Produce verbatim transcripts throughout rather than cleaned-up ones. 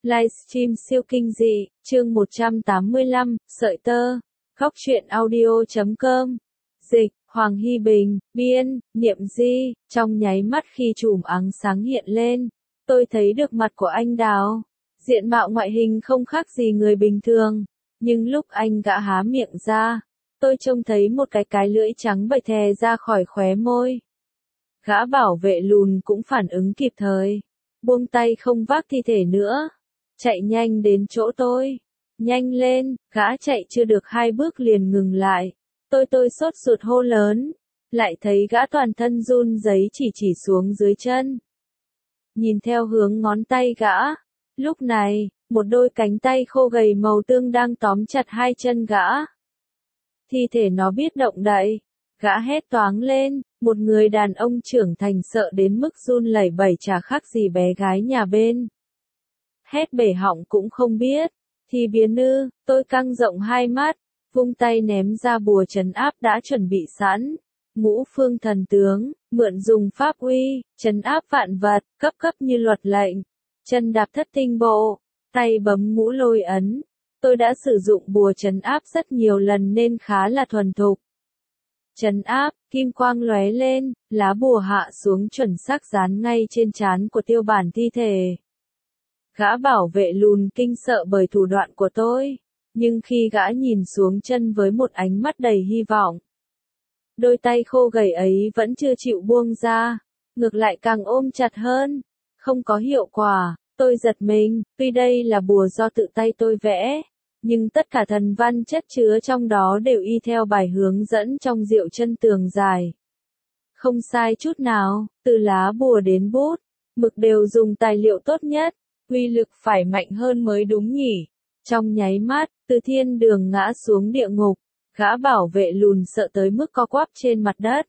Livestream siêu kinh dị, chương một trăm tám mươi lăm, sợi tơ, góc truyện audio chấm com, dịch, Hoàng Hy Bình, biên, Niệm Di, trong nháy mắt khi chùm ánh sáng hiện lên, tôi thấy được mặt của anh Đào. Diện mạo ngoại hình không khác gì người bình thường, nhưng lúc anh gã há miệng ra, tôi trông thấy một cái cái lưỡi trắng bậy thè ra khỏi khóe môi. Gã bảo vệ lùn cũng phản ứng kịp thời, buông tay không vác thi thể nữa, chạy nhanh đến chỗ tôi. Nhanh lên, gã chạy chưa được hai bước liền ngừng lại. Tôi tôi sốt ruột hô lớn, lại thấy gã toàn thân run rẩy chỉ chỉ xuống dưới chân. Nhìn theo hướng ngón tay gã, lúc này, một đôi cánh tay khô gầy màu tương đang tóm chặt hai chân gã. Thi thể nó biết động đậy, gã hét toáng lên, một người đàn ông trưởng thành sợ đến mức run lẩy bẩy chả khác gì bé gái nhà bên. Hét bể họng cũng không biết, thì biến ư, tôi căng rộng hai mắt, vung tay ném ra bùa trấn áp đã chuẩn bị sẵn. Ngũ phương thần tướng, mượn dùng pháp uy, trấn áp vạn vật, cấp cấp như luật lệnh. Chân đạp thất tinh bộ, tay bấm ngũ lôi ấn. Tôi đã sử dụng bùa trấn áp rất nhiều lần nên khá là thuần thục. Trấn áp, kim quang lóe lên, lá bùa hạ xuống chuẩn xác dán ngay trên trán của tiêu bản thi thể. Gã bảo vệ lùn kinh sợ bởi thủ đoạn của tôi, nhưng khi gã nhìn xuống chân với một ánh mắt đầy hy vọng, đôi tay khô gầy ấy vẫn chưa chịu buông ra, ngược lại càng ôm chặt hơn. Không có hiệu quả, tôi giật mình, tuy đây là bùa do tự tay tôi vẽ, nhưng tất cả thần văn chất chứa trong đó đều y theo bài hướng dẫn trong diệu chân tường dài. Không sai chút nào, từ lá bùa đến bút, mực đều dùng tài liệu tốt nhất, uy lực phải mạnh hơn mới đúng nhỉ. Trong nháy mắt, từ thiên đường ngã xuống địa ngục, gã bảo vệ lùn sợ tới mức co quắp trên mặt đất.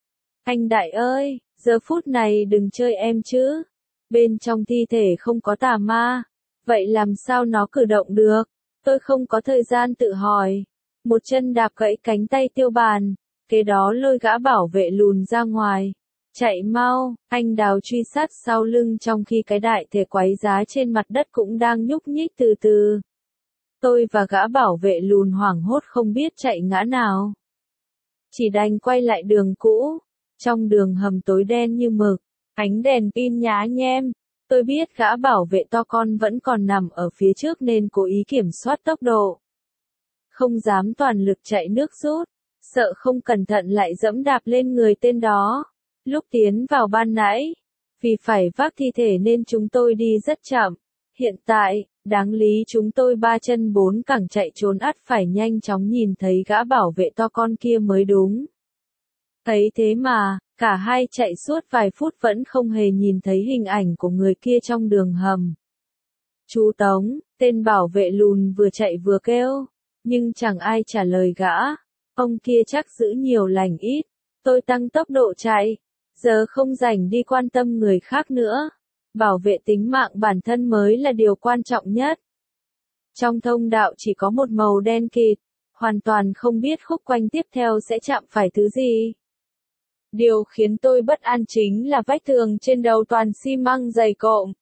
Anh đại ơi, giờ phút này đừng chơi em chứ. Bên trong thi thể không có tà ma, vậy làm sao nó cử động được? Tôi không có thời gian tự hỏi. Một chân đạp gãy cánh tay tiêu bàn, kế đó lôi gã bảo vệ lùn ra ngoài. Chạy mau, anh Đào truy sát sau lưng trong khi cái đại thể quái giá trên mặt đất cũng đang nhúc nhích từ từ. Tôi và gã bảo vệ lùn hoảng hốt không biết chạy ngã nào. Chỉ đành quay lại đường cũ. Trong đường hầm tối đen như mực, ánh đèn pin nhá nhem. Tôi biết gã bảo vệ to con vẫn còn nằm ở phía trước nên cố ý kiểm soát tốc độ. Không dám toàn lực chạy nước rút, sợ không cẩn thận lại dẫm đạp lên người tên đó. Lúc tiến vào ban nãy, vì phải vác thi thể nên chúng tôi đi rất chậm. Hiện tại, đáng lý chúng tôi ba chân bốn cẳng chạy trốn ắt phải nhanh chóng nhìn thấy gã bảo vệ to con kia mới đúng. Thấy thế mà, cả hai chạy suốt vài phút vẫn không hề nhìn thấy hình ảnh của người kia trong đường hầm. Chú Tống, tên bảo vệ lùn vừa chạy vừa kêu, nhưng chẳng ai trả lời gã. Ông kia chắc giữ nhiều lành ít. Tôi tăng tốc độ chạy, giờ không rảnh đi quan tâm người khác nữa. Bảo vệ tính mạng bản thân mới là điều quan trọng nhất. Trong thông đạo chỉ có một màu đen kịt, hoàn toàn không biết khúc quanh tiếp theo sẽ chạm phải thứ gì. Điều khiến tôi bất an chính là vách tường trên đầu toàn xi măng dày cộm.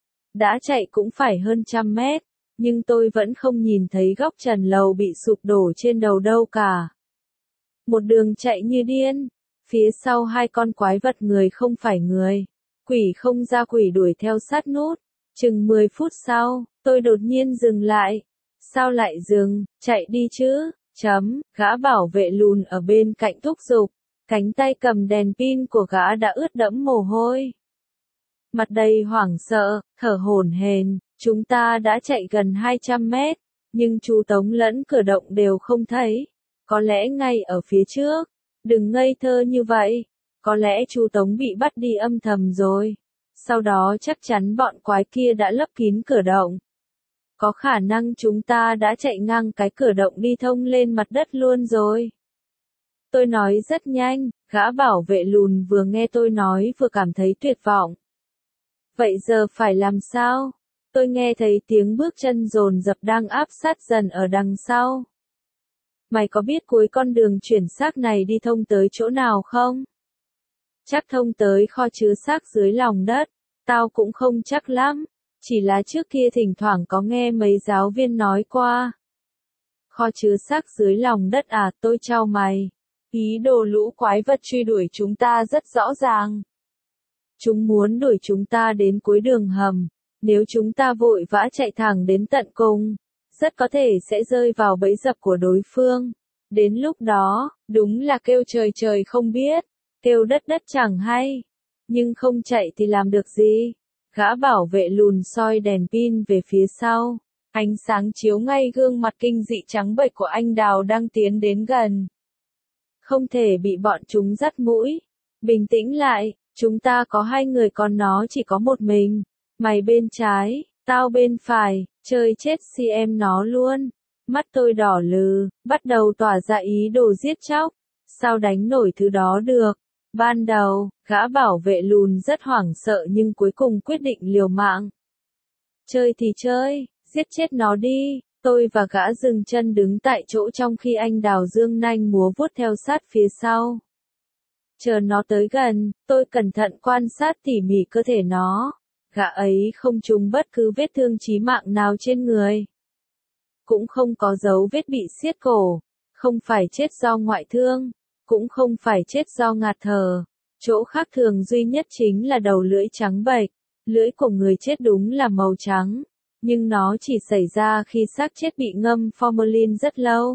Đã chạy cũng phải hơn trăm mét, nhưng tôi vẫn không nhìn thấy góc trần lầu bị sụp đổ trên đầu đâu cả. Một đường chạy như điên, phía sau hai con quái vật người không phải người, quỷ không ra quỷ đuổi theo sát nút. Chừng mười phút sau, tôi đột nhiên dừng lại. Sao lại dừng, chạy đi chứ, chấm, gã bảo vệ lùn ở bên cạnh thúc giục. Cánh tay cầm đèn pin của gã đã ướt đẫm mồ hôi. Mặt đầy hoảng sợ, thở hổn hển, chúng ta đã chạy gần hai trăm mét, nhưng chú Tống lẫn Cửa Động đều không thấy. Có lẽ ngay ở phía trước. Đừng ngây thơ như vậy. Có lẽ chú Tống bị bắt đi âm thầm rồi. Sau đó chắc chắn bọn quái kia đã lấp kín cửa động. Có khả năng chúng ta đã chạy ngang cái cửa động đi thông lên mặt đất luôn rồi. Tôi nói rất nhanh, gã bảo vệ lùn vừa nghe tôi nói vừa cảm thấy tuyệt vọng. Vậy giờ phải làm sao? Tôi nghe thấy tiếng bước chân dồn dập đang áp sát dần ở đằng sau. Mày có biết cuối con đường chuyển xác này đi thông tới chỗ nào không? Chắc thông tới kho chứa xác dưới lòng đất. Tao cũng không chắc lắm. Chỉ là trước kia thỉnh thoảng có nghe mấy giáo viên nói qua. Kho chứa xác dưới lòng đất à, tôi chau mày. Ý đồ lũ quái vật truy đuổi chúng ta rất rõ ràng. Chúng muốn đuổi chúng ta đến cuối đường hầm. Nếu chúng ta vội vã chạy thẳng đến tận cùng, rất có thể sẽ rơi vào bẫy dập của đối phương. Đến lúc đó, đúng là kêu trời trời không biết, kêu đất đất chẳng hay. Nhưng không chạy thì làm được gì? Gã bảo vệ lùn soi đèn pin về phía sau. Ánh sáng chiếu ngay gương mặt kinh dị trắng bệch của anh Đào đang tiến đến gần. Không thể bị bọn chúng dắt mũi. Bình tĩnh lại, chúng ta có hai người còn nó chỉ có một mình. Mày bên trái, tao bên phải, chơi chết si em nó luôn. Mắt tôi đỏ lừ, bắt đầu tỏa ra ý đồ giết chóc. Sao đánh nổi thứ đó được? Ban đầu, gã bảo vệ lùn rất hoảng sợ nhưng cuối cùng quyết định liều mạng. Chơi thì chơi, giết chết nó đi. Tôi và gã dừng chân đứng tại chỗ trong khi anh Đào dương nanh múa vuốt theo sát phía sau. Chờ nó tới gần, tôi cẩn thận quan sát tỉ mỉ cơ thể nó. Gã ấy không trúng bất cứ vết thương chí mạng nào trên người. Cũng không có dấu vết bị siết cổ. Không phải chết do ngoại thương. Cũng không phải chết do ngạt thở. Chỗ khác thường duy nhất chính là đầu lưỡi trắng bệch. Lưỡi của người chết đúng là màu trắng. Nhưng nó chỉ xảy ra khi xác chết bị ngâm formalin rất lâu.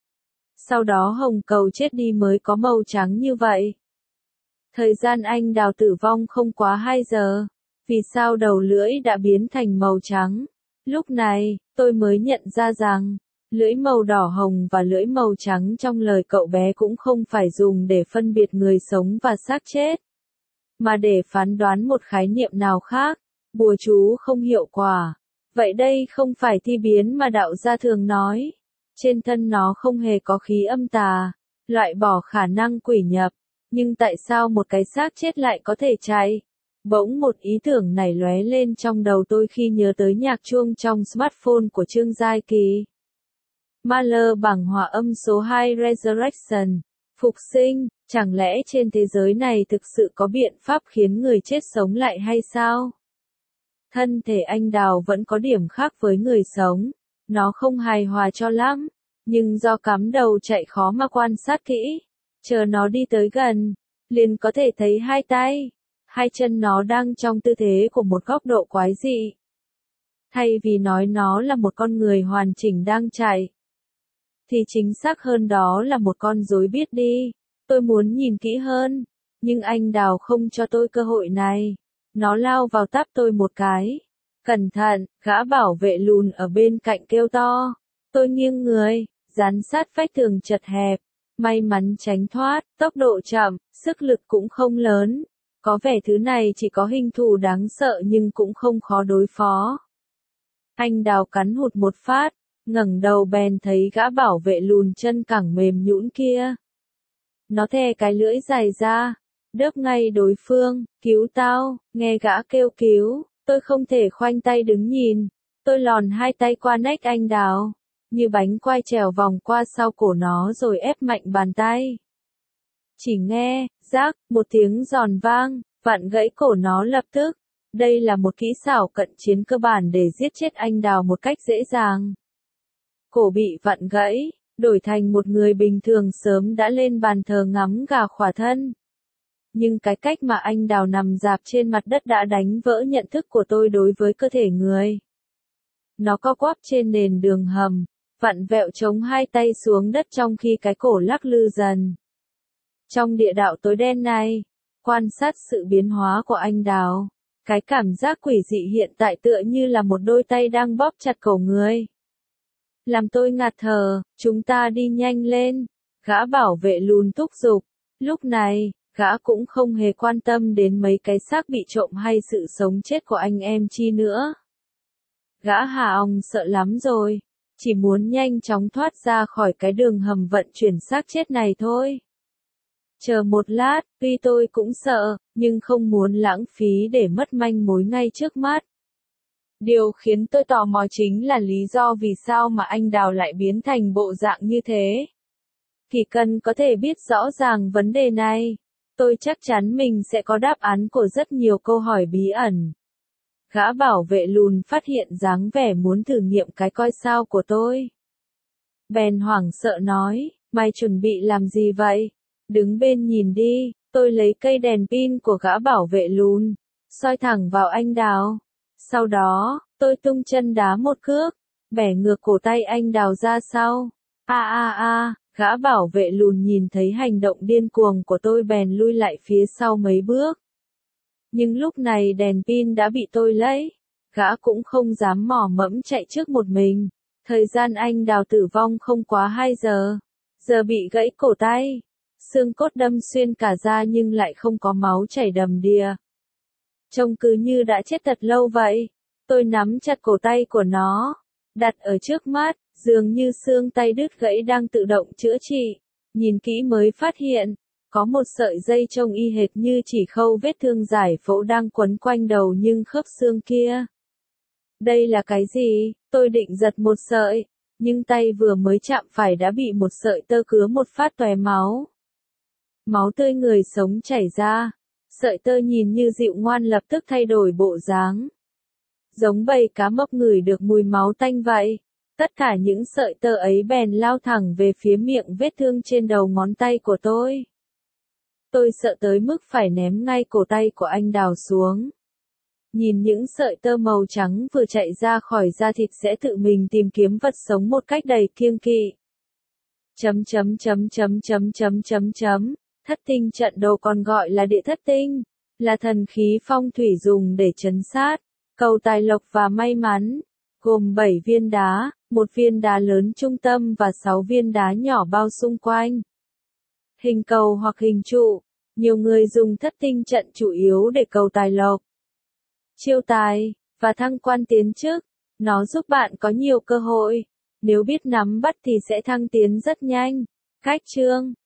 Sau đó hồng cầu chết đi mới có màu trắng như vậy. Thời gian anh Đào tử vong không quá hai giờ. Vì sao đầu lưỡi đã biến thành màu trắng? Lúc này, tôi mới nhận ra rằng, lưỡi màu đỏ hồng và lưỡi màu trắng trong lời cậu bé cũng không phải dùng để phân biệt người sống và xác chết, mà để phán đoán một khái niệm nào khác. Bùa chú không hiệu quả. Vậy đây không phải thi biến mà đạo gia thường nói. Trên thân nó không hề có khí âm tà, loại bỏ khả năng quỷ nhập. Nhưng tại sao một cái xác chết lại có thể chạy? Bỗng một ý tưởng nảy lóe lên trong đầu tôi khi nhớ tới nhạc chuông trong smartphone của Trương Giai Kỳ. Mahler bằng hòa âm số hai Resurrection, phục sinh, chẳng lẽ trên thế giới này thực sự có biện pháp khiến người chết sống lại hay sao? Thân thể anh Đào vẫn có điểm khác với người sống, nó không hài hòa cho lắm, nhưng do cắm đầu chạy khó mà quan sát kỹ, chờ nó đi tới gần, liền có thể thấy hai tay, hai chân nó đang trong tư thế của một góc độ quái dị. Thay vì nói nó là một con người hoàn chỉnh đang chạy, thì chính xác hơn đó là một con rối biết đi. Tôi muốn nhìn kỹ hơn, nhưng anh Đào không cho tôi cơ hội này. Nó lao vào táp tôi một cái. Cẩn thận, gã bảo vệ lùn ở bên cạnh kêu to. Tôi nghiêng người, dán sát vách tường chật hẹp. May mắn tránh thoát, tốc độ chậm, sức lực cũng không lớn. Có vẻ thứ này chỉ có hình thù đáng sợ nhưng cũng không khó đối phó. Anh Đào cắn hụt một phát, ngẩng đầu bèn thấy gã bảo vệ lùn chân cẳng mềm nhũn kia. Nó thè cái lưỡi dài ra, đớp ngay đối phương, cứu tao, nghe gã kêu cứu, tôi không thể khoanh tay đứng nhìn. Tôi lòn hai tay qua nách anh Đào, như bánh quai trèo vòng qua sau cổ nó rồi ép mạnh bàn tay. Chỉ nghe, rác, một tiếng giòn vang, vặn gãy cổ nó lập tức. Đây là một kỹ xảo cận chiến cơ bản để giết chết anh Đào một cách dễ dàng. Cổ bị vặn gãy, đổi thành một người bình thường sớm đã lên bàn thờ ngắm gà khỏa thân. Nhưng cái cách mà anh Đào nằm rạp trên mặt đất đã đánh vỡ nhận thức của tôi đối với cơ thể người. Nó co quắp trên nền đường hầm, vặn vẹo chống hai tay xuống đất trong khi cái cổ lắc lư dần. Trong địa đạo tối đen này, quan sát sự biến hóa của anh Đào, cái cảm giác quỷ dị hiện tại tựa như là một đôi tay đang bóp chặt cổ người. Làm tôi ngạt thở, chúng ta đi nhanh lên, gã bảo vệ lùn thúc giục. Lúc này, gã cũng không hề quan tâm đến mấy cái xác bị trộm hay sự sống chết của anh em Chi nữa. Gã Hà Ong sợ lắm rồi, chỉ muốn nhanh chóng thoát ra khỏi cái đường hầm vận chuyển xác chết này thôi. Chờ một lát, tuy tôi cũng sợ, nhưng không muốn lãng phí để mất manh mối ngay trước mắt. Điều khiến tôi tò mò chính là lý do vì sao mà anh Đào lại biến thành bộ dạng như thế. Chỉ cần có thể biết rõ ràng vấn đề này, tôi chắc chắn mình sẽ có đáp án của rất nhiều câu hỏi bí ẩn. Gã bảo vệ lùn phát hiện dáng vẻ muốn thử nghiệm cái coi sao của tôi. Bèn hoảng sợ nói, mày chuẩn bị làm gì vậy? Đứng bên nhìn đi, tôi lấy cây đèn pin của gã bảo vệ lùn, soi thẳng vào anh Đào. Sau đó, tôi tung chân đá một cước, bẻ ngược cổ tay anh Đào ra sau. A a a, gã bảo vệ lùn nhìn thấy hành động điên cuồng của tôi bèn lui lại phía sau mấy bước. Nhưng lúc này đèn pin đã bị tôi lấy, gã cũng không dám mò mẫm chạy trước một mình. Thời gian anh Đào tử vong không quá hai giờ, giờ bị gãy cổ tay, xương cốt đâm xuyên cả da nhưng lại không có máu chảy đầm đìa. Trông cứ như đã chết thật lâu vậy. Tôi nắm chặt cổ tay của nó, đặt ở trước mắt, dường như xương tay đứt gãy đang tự động chữa trị. Nhìn kỹ mới phát hiện, có một sợi dây trông y hệt như chỉ khâu vết thương giải phẫu đang quấn quanh đầu nhưng khớp xương kia. Đây là cái gì? Tôi định giật một sợi, nhưng tay vừa mới chạm phải đã bị một sợi tơ cứa một phát tóe máu. Máu tươi người sống chảy ra, sợi tơ nhìn như dịu ngoan lập tức thay đổi bộ dáng. Giống bầy cá mập ngửi được mùi máu tanh vậy. Tất cả những sợi tơ ấy bèn lao thẳng về phía miệng vết thương trên đầu ngón tay của tôi. Tôi sợ tới mức phải ném ngay cổ tay của anh Đào xuống. Nhìn những sợi tơ màu trắng vừa chạy ra khỏi da thịt sẽ tự mình tìm kiếm vật sống một cách đầy kiêng kỵ. Chấm chấm chấm chấm chấm chấm chấm chấm. Thất tinh trận đồ còn gọi là địa thất tinh, là thần khí phong thủy dùng để trấn sát, cầu tài lộc và may mắn, gồm bảy viên đá, một viên đá lớn trung tâm và sáu viên đá nhỏ bao xung quanh. Hình cầu hoặc hình trụ, nhiều người dùng thất tinh trận chủ yếu để cầu tài lộc, chiêu tài, và thăng quan tiến chức. Nó giúp bạn có nhiều cơ hội, nếu biết nắm bắt thì sẽ thăng tiến rất nhanh. Cách chương